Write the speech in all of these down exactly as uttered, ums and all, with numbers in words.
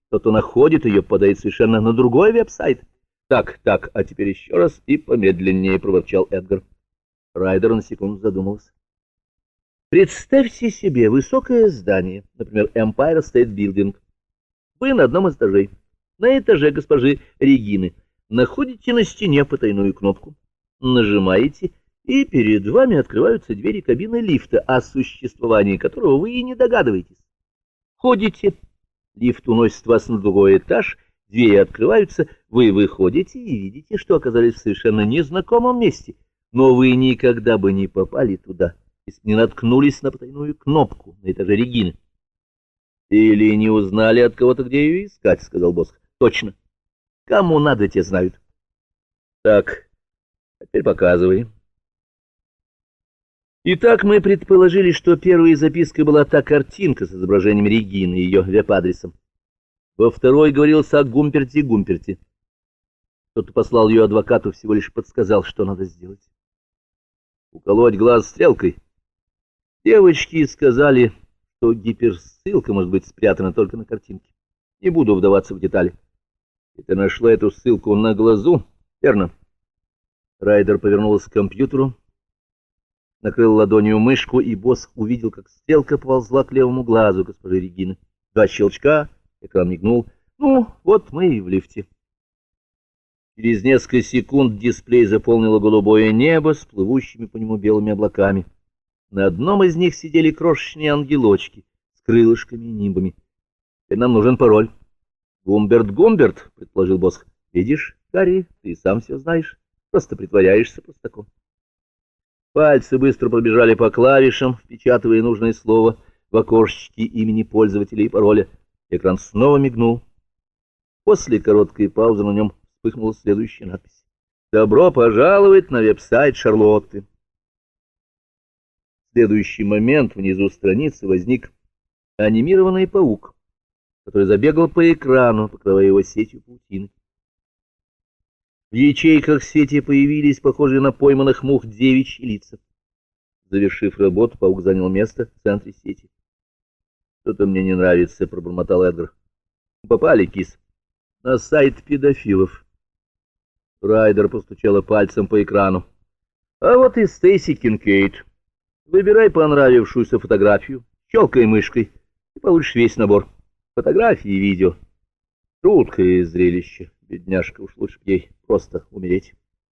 Тот, кто находит ее, попадает совершенно на другой веб-сайт. Так, так, а теперь еще раз и помедленнее, — проворчал Эдгар. Райдер на секунду задумался. Представьте себе высокое здание, например, Empire State Building. Вы на одном из этажей. На этаже госпожи Регины находите на стене потайную кнопку, нажимаете, и перед вами открываются двери кабины лифта, о существовании которого вы и не догадываетесь. Входите, лифт уносит вас на другой этаж, двери открываются, вы выходите и видите, что оказались в совершенно незнакомом месте, но вы никогда бы не попали туда, если не наткнулись на потайную кнопку на этаже Регины. — Или не узнали от кого-то, где ее искать, — сказал Босх. — Точно. Кому надо, те знают. — Так, а теперь показывай. Итак, мы предположили, что первой запиской была та картинка с изображением Регины и ее веб-адресом. Во второй говорилось о Гумперте-Гумперте. Кто-то послал ее адвокату, всего лишь подсказал, что надо сделать. Уколоть глаз стрелкой. Девочки сказали, что гиперссылка может быть спрятана только на картинке. Не буду вдаваться в детали. И ты нашла эту ссылку на глазу, верно? Райдер повернулся к компьютеру, накрыл ладонью мышку, и Босх увидел, как стрелка ползла к левому глазу госпожи Регины. Два щелчка, экран мигнул. Ну, вот мы и в лифте. Через несколько секунд дисплей заполнило голубое небо с плывущими по нему белыми облаками. На одном из них сидели крошечные ангелочки с крылышками и нимбами. Теперь нам нужен пароль. Гумберт, Гумберт, — предположил Босх. Видишь, Гарри, ты сам все знаешь. Просто притворяешься простаком. Пальцы быстро пробежали по клавишам, впечатывая нужное слово в окошечке имени пользователя и пароля. Экран снова мигнул. После короткой паузы на нем вспыхнула следующая надпись. «Добро пожаловать на веб-сайт Шарлотты». В следующий момент внизу страницы возник анимированный паук, который забегал по экрану, покрывая его сетью паутины. В ячейках сети появились похожие на пойманных мух девичьи лица. Завершив работу, паук занял место в центре сети. «Что-то мне не нравится», — пробормотал Эдгар. «Попали, кис, на сайт педофилов». Райдер постучала пальцем по экрану. «А вот и Стейси Кинкейд. Выбирай понравившуюся фотографию, щелкай мышкой, и получишь весь набор. Фотографии и видео. Жуткое зрелище. Бедняжка, уж лучше б ей просто умереть».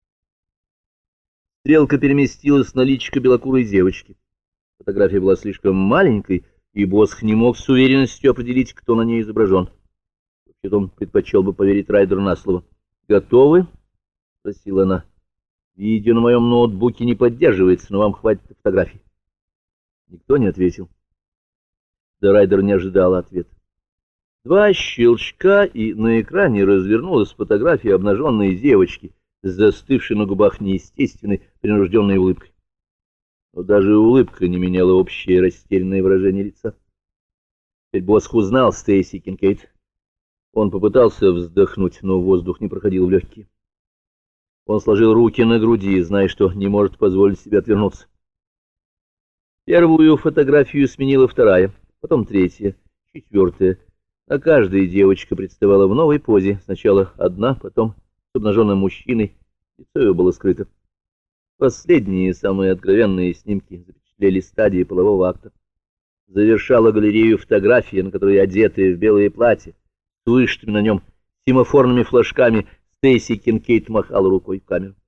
Стрелка переместилась на личико белокурой девочки. Фотография была слишком маленькой, и Босх не мог с уверенностью определить, кто на ней изображен. Вообще-то он предпочел бы поверить Райдеру на слово. «Готовы?» — спросила она. «Видео на моем ноутбуке не поддерживается, но вам хватит фотографий». Никто не ответил. Да Райдер не ожидал ответа. Два щелчка, и на экране развернулась фотография обнаженной девочки с застывшей на губах неестественной, принужденной улыбкой. Но даже улыбка не меняла общее растерянное выражение лица. Теперь Босх узнал Стейси Кинкейд. Он попытался вздохнуть, но воздух не проходил в легкие. Он сложил руки на груди, зная, что не может позволить себе отвернуться. Первую фотографию сменила вторая, потом третья, четвертая. На каждой девочка представала в новой позе. Сначала одна, потом с обнаженным мужчиной. Лицо ее было скрыто. Последние, самые откровенные снимки запечатлели стадии полового акта. Завершала галерею фотография, на которой, одетая в белое платье, с вышитыми на нем семафорными флажками, Стейси Кинкейд махала рукой в камеру.